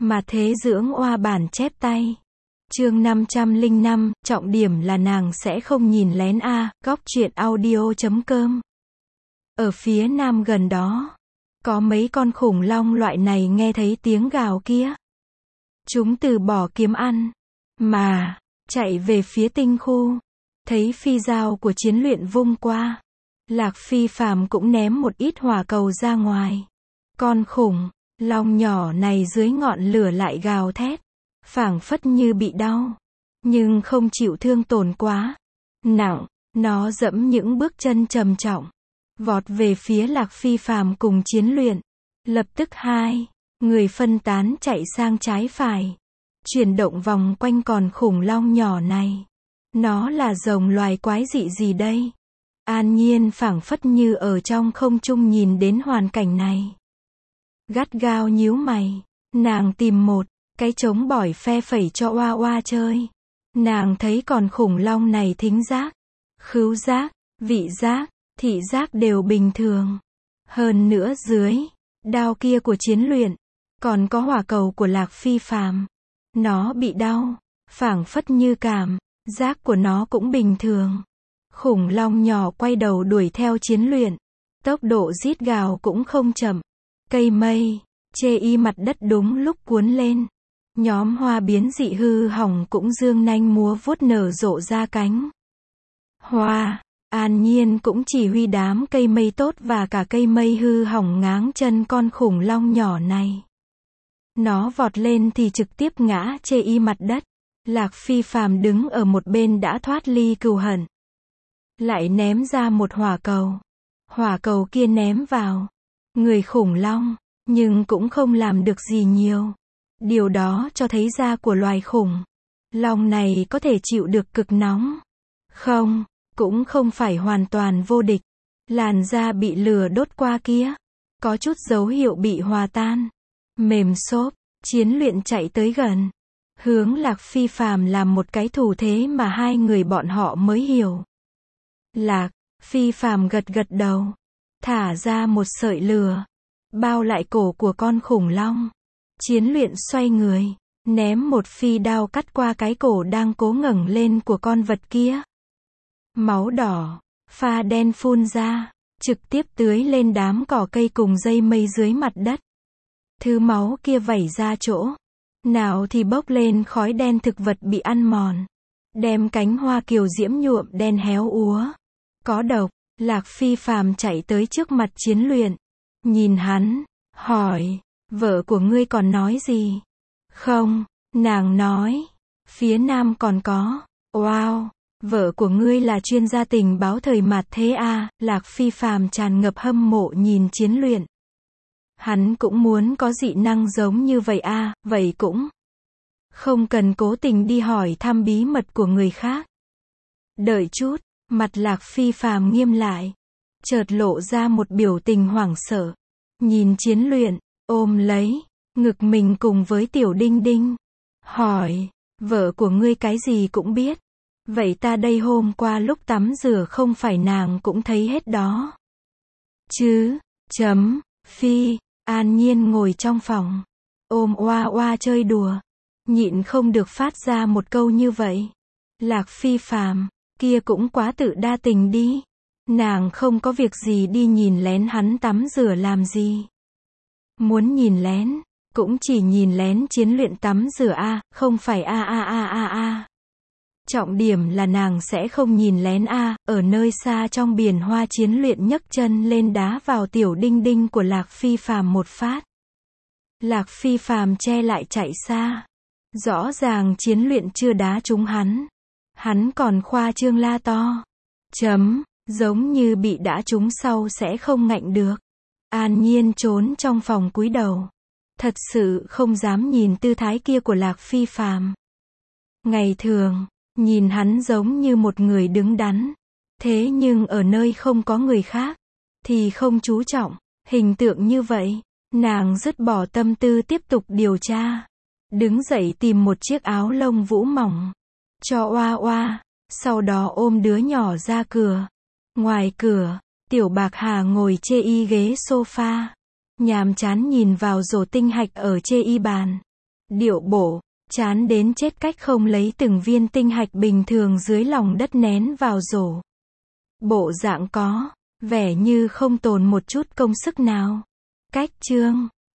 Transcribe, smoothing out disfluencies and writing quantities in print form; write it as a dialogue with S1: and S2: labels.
S1: Mà thế dưỡng oa bản chép tay. Chương 505, trọng điểm là nàng sẽ không nhìn lén a. Góc truyện audio.com. Ở phía nam gần đó, có mấy con khủng long loại này nghe thấy tiếng gào kia. Chúng từ bỏ kiếm ăn, mà chạy về phía tinh khu. Thấy phi dao của chiến luyện vung qua, Lạc Phi phàm cũng ném một ít hỏa cầu ra ngoài. Con khủng long nhỏ này dưới ngọn lửa lại gào thét, phảng phất như bị đau, nhưng không chịu thương tổn quá nặng. Nó dẫm những bước chân trầm trọng, vọt về phía Lạc Phi phàm cùng chiến luyện. Lập tức hai người phân tán chạy sang trái phải, chuyển động vòng quanh con khủng long nhỏ này. Nó là rồng loài quái dị gì đây? An Nhiên phảng phất như ở trong không trung nhìn đến hoàn cảnh này, gắt gao nhíu mày. Nàng tìm một cái trống bỏi phe phẩy cho oa oa chơi. Nàng thấy con khủng long này thính giác, khứu giác, vị giác, thị giác đều bình thường. Hơn nữa dưới đao kia của chiến luyện, còn có hỏa cầu của Lạc Phi phàm. Nó bị đau, phảng phất như cảm giác của nó cũng bình thường. Khủng long nhỏ quay đầu đuổi theo chiến luyện, tốc độ rít gào cũng không chậm. Cây mây chê y mặt đất đúng lúc cuốn lên. Nhóm hoa biến dị hư hỏng cũng dương nanh múa vuốt nở rộ ra cánh hoa. An Nhiên cũng chỉ huy đám cây mây tốt và cả cây mây hư hỏng ngáng chân con khủng long nhỏ này. Nó vọt lên thì trực tiếp ngã chê y mặt đất. Lạc Phi phàm đứng ở một bên đã thoát ly cừu hận, lại ném ra một hỏa cầu. Hỏa cầu kia ném vào người khủng long, nhưng cũng không làm được gì nhiều. Điều đó cho thấy da của loài khủng long này có thể chịu được cực nóng. Không, cũng không phải hoàn toàn vô địch. Làn da bị lửa đốt qua kia, có chút dấu hiệu bị hòa tan, mềm xốp. Chiến luyện chạy tới gần, hướng Lạc Phi phàm làm một cái thủ thế mà hai người bọn họ mới hiểu. Lạc Phi phàm gật gật đầu, thả ra một sợi lửa, bao lại cổ của con khủng long. Chiến luyện xoay người, ném một phi đao cắt qua cái cổ đang cố ngẩng lên của con vật kia. Máu đỏ pha đen phun ra, trực tiếp tưới lên đám cỏ cây cùng dây mây dưới mặt đất. Thứ máu kia vẩy ra chỗ nào thì bốc lên khói đen thực vật bị ăn mòn, đem cánh hoa kiều diễm nhuộm đen héo úa. Có độc. Lạc Phi phàm chạy tới trước mặt chiến luyện, nhìn hắn, hỏi, vợ của ngươi còn nói gì? Không, nàng nói, phía nam còn có. Wow, vợ của ngươi là chuyên gia tình báo thời mạt thế à? Lạc Phi phàm tràn ngập hâm mộ nhìn chiến luyện. Hắn cũng muốn có dị năng giống như vậy à, vậy cũng không cần cố tình đi hỏi thăm bí mật của người khác. Đợi chút, mặt Lạc Phi phàm nghiêm lại, chợt lộ ra một biểu tình hoảng sợ. Nhìn chiến luyện, ôm lấy ngực mình cùng với tiểu đinh đinh, hỏi, vợ của ngươi cái gì cũng biết. Vậy ta đây hôm qua lúc tắm rửa không phải nàng cũng thấy hết đó chứ? Phi. An Nhiên ngồi trong phòng, ôm oa oa chơi đùa, nhịn không được phát ra một câu như vậy. Lạc Phi phàm, kia cũng quá tự đa tình đi. Nàng không có việc gì đi nhìn lén hắn tắm rửa làm gì. Muốn nhìn lén, cũng chỉ nhìn lén chiến luyện tắm rửa a, không phải a. Trọng điểm là nàng sẽ không nhìn lén a. Ở nơi xa trong biển hoa chiến luyện nhấc chân lên đá vào tiểu đinh đinh của Lạc Phi phàm một phát. Lạc Phi phàm che lại chạy xa. Rõ ràng chiến luyện chưa đá trúng hắn. Hắn còn khoa trương la to. Giống như bị đá trúng sau sẽ không ngạnh được. An Nhiên trốn trong phòng cúi đầu. Thật sự không dám nhìn tư thái kia của Lạc Phi phàm. Ngày thường, nhìn hắn giống như một người đứng đắn. Thế nhưng ở nơi không có người khác, thì không chú trọng hình tượng như vậy. Nàng dứt bỏ tâm tư tiếp tục điều tra. Đứng dậy tìm một chiếc áo lông vũ mỏng cho oa oa, sau đó ôm đứa nhỏ ra cửa. Ngoài cửa, Tiểu Bạc Hà ngồi chê y ghế sofa, nhàm chán nhìn vào rổ tinh hạch ở chê y bàn. Điệu bộ, chán đến chết cách không lấy từng viên tinh hạch bình thường dưới lòng đất nén vào rổ. Bộ dạng có vẻ như không tốn một chút công sức nào. Cách chương